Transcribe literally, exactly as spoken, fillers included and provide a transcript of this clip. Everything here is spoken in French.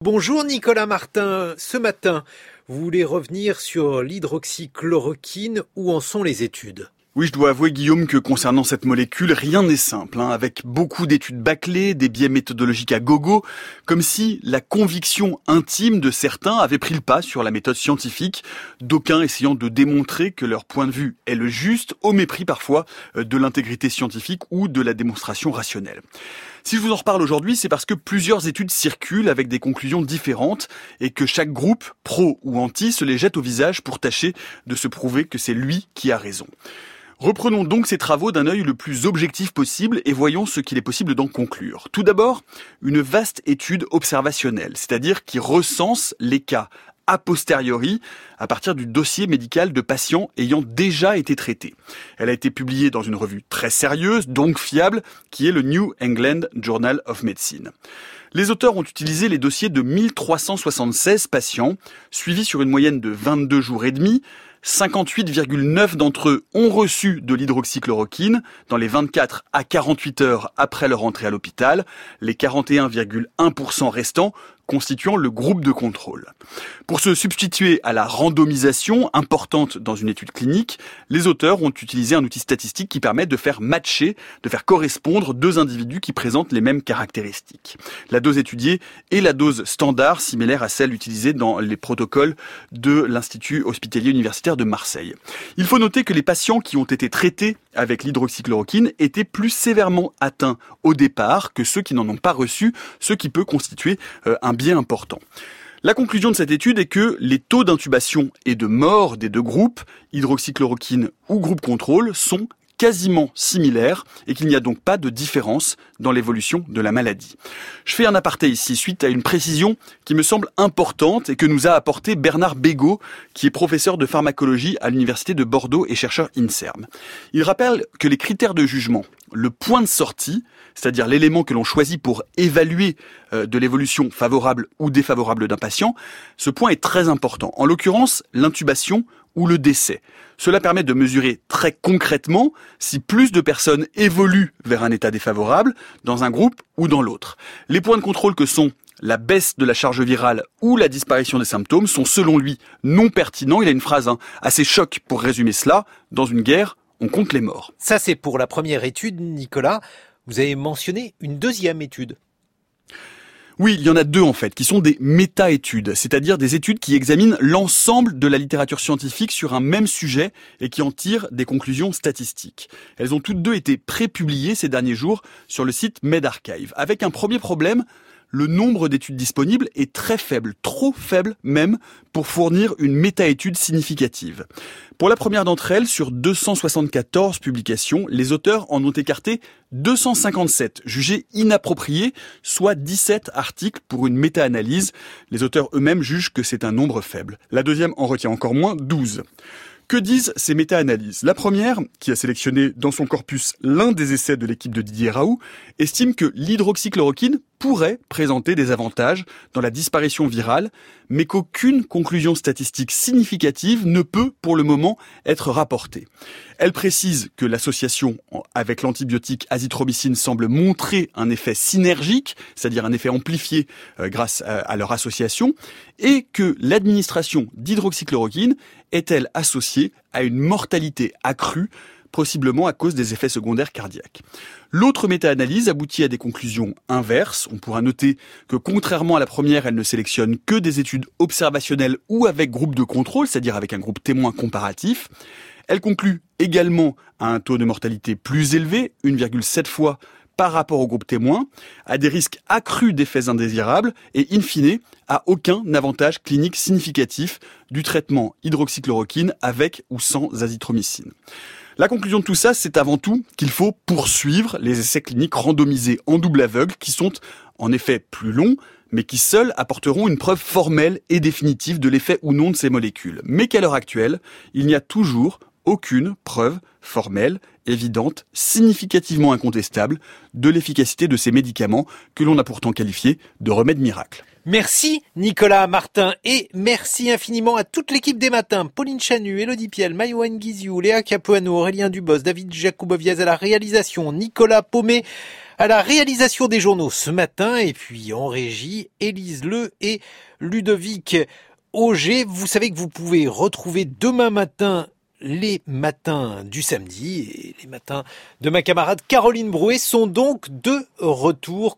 Bonjour Nicolas Martin, ce matin, vous voulez revenir sur l'hydroxychloroquine, où en sont les études ? Oui, je dois avouer, Guillaume, que concernant cette molécule, rien n'est simple, hein, avec beaucoup d'études bâclées, des biais méthodologiques à gogo, comme si la conviction intime de certains avait pris le pas sur la méthode scientifique, d'aucuns essayant de démontrer que leur point de vue est le juste, au mépris parfois de l'intégrité scientifique ou de la démonstration rationnelle. Si je vous en reparle aujourd'hui, c'est parce que plusieurs études circulent avec des conclusions différentes et que chaque groupe, pro ou anti, se les jette au visage pour tâcher de se prouver que c'est lui qui a raison. Reprenons donc ces travaux d'un œil le plus objectif possible et voyons ce qu'il est possible d'en conclure. Tout d'abord, une vaste étude observationnelle, c'est-à-dire qui recense les cas a posteriori à partir du dossier médical de patients ayant déjà été traités. Elle a été publiée dans une revue très sérieuse, donc fiable, qui est le New England Journal of Medicine. Les auteurs ont utilisé les dossiers de mille trois cent soixante-seize patients, suivis sur une moyenne de vingt-deux jours et demi. cinquante-huit virgule neuf d'entre eux ont reçu de l'hydroxychloroquine dans les vingt-quatre à quarante-huit heures après leur entrée à l'hôpital, les quarante et un virgule un pour cent restants constituant le groupe de contrôle. Pour se substituer à la randomisation importante dans une étude clinique, les auteurs ont utilisé un outil statistique qui permet de faire matcher, de faire correspondre deux individus qui présentent les mêmes caractéristiques. La dose étudiée est la dose standard, similaire à celle utilisée dans les protocoles de l'Institut hospitalier universitaire de Marseille. Il faut noter que les patients qui ont été traités avec l'hydroxychloroquine étaient plus sévèrement atteints au départ que ceux qui n'en ont pas reçu, ce qui peut constituer euh, un biais important. La conclusion de cette étude est que les taux d'intubation et de mort des deux groupes, hydroxychloroquine ou groupe contrôle, sont quasiment similaires et qu'il n'y a donc pas de différence dans l'évolution de la maladie. Je fais un aparté ici suite à une précision qui me semble importante et que nous a apporté Bernard Bégaud, qui est professeur de pharmacologie à l'université de Bordeaux et chercheur INSERM. Il rappelle que les critères de jugement, le point de sortie, c'est-à-dire l'élément que l'on choisit pour évaluer euh, de l'évolution favorable ou défavorable d'un patient, ce point est très important. En l'occurrence, l'intubation ou le décès. Cela permet de mesurer très concrètement si plus de personnes évoluent vers un état défavorable dans un groupe ou dans l'autre. Les points de contrôle que sont la baisse de la charge virale ou la disparition des symptômes sont selon lui non pertinents. Il a une phrase hein, assez choc pour résumer cela. Dans une guerre, on compte les morts. Ça c'est pour la première étude, Nicolas. Vous avez mentionné une deuxième étude. Oui, il y en a deux en fait, qui sont des méta-études, c'est-à-dire des études qui examinent l'ensemble de la littérature scientifique sur un même sujet et qui en tirent des conclusions statistiques. Elles ont toutes deux été prépubliées ces derniers jours sur le site medRxiv, avec un premier problème. Le nombre d'études disponibles est très faible, trop faible même, pour fournir une méta-étude significative. Pour la première d'entre elles, sur deux cent soixante-quatorze publications, les auteurs en ont écarté deux cent cinquante-sept, jugés inappropriés, soit dix-sept articles pour une méta-analyse. Les auteurs eux-mêmes jugent que c'est un nombre faible. La deuxième en retient encore moins, douze. Que disent ces méta-analyses ? La première, qui a sélectionné dans son corpus l'un des essais de l'équipe de Didier Raoult, estime que l'hydroxychloroquine pourrait présenter des avantages dans la disparition virale, mais qu'aucune conclusion statistique significative ne peut, pour le moment, être rapportée. Elle précise que l'association avec l'antibiotique azithromycine semble montrer un effet synergique, c'est-à-dire un effet amplifié euh, grâce à, à leur association, et que l'administration d'hydroxychloroquine est-elle associée à une mortalité accrue, possiblement à cause des effets secondaires cardiaques. L'autre méta-analyse aboutit à des conclusions inverses. On pourra noter que contrairement à la première, elle ne sélectionne que des études observationnelles ou avec groupe de contrôle, c'est-à-dire avec un groupe témoin comparatif. Elle conclut également à un taux de mortalité plus élevé, un virgule sept fois par rapport au groupe témoin, à des risques accrus d'effets indésirables et, in fine, à aucun avantage clinique significatif du traitement hydroxychloroquine avec ou sans azithromycine. La conclusion de tout ça, c'est avant tout qu'il faut poursuivre les essais cliniques randomisés en double aveugle qui sont en effet plus longs, mais qui seuls apporteront une preuve formelle et définitive de l'effet ou non de ces molécules. Mais qu'à l'heure actuelle, il n'y a toujours aucune preuve formelle, évidente, significativement incontestable de l'efficacité de ces médicaments que l'on a pourtant qualifiés de remèdes miracles. Merci Nicolas Martin et merci infiniment à toute l'équipe des matins. Pauline Chanu, Elodie Piel, Maïwan Guiziou, Léa Capuano, Aurélien Dubos, David Jacoboviez à la réalisation, Nicolas Paumet à la réalisation des journaux ce matin et puis en régie, Élise Le et Ludovic Auger. Vous savez que vous pouvez retrouver demain matin les matins du samedi et les matins de ma camarade Caroline Brouet sont donc de retour.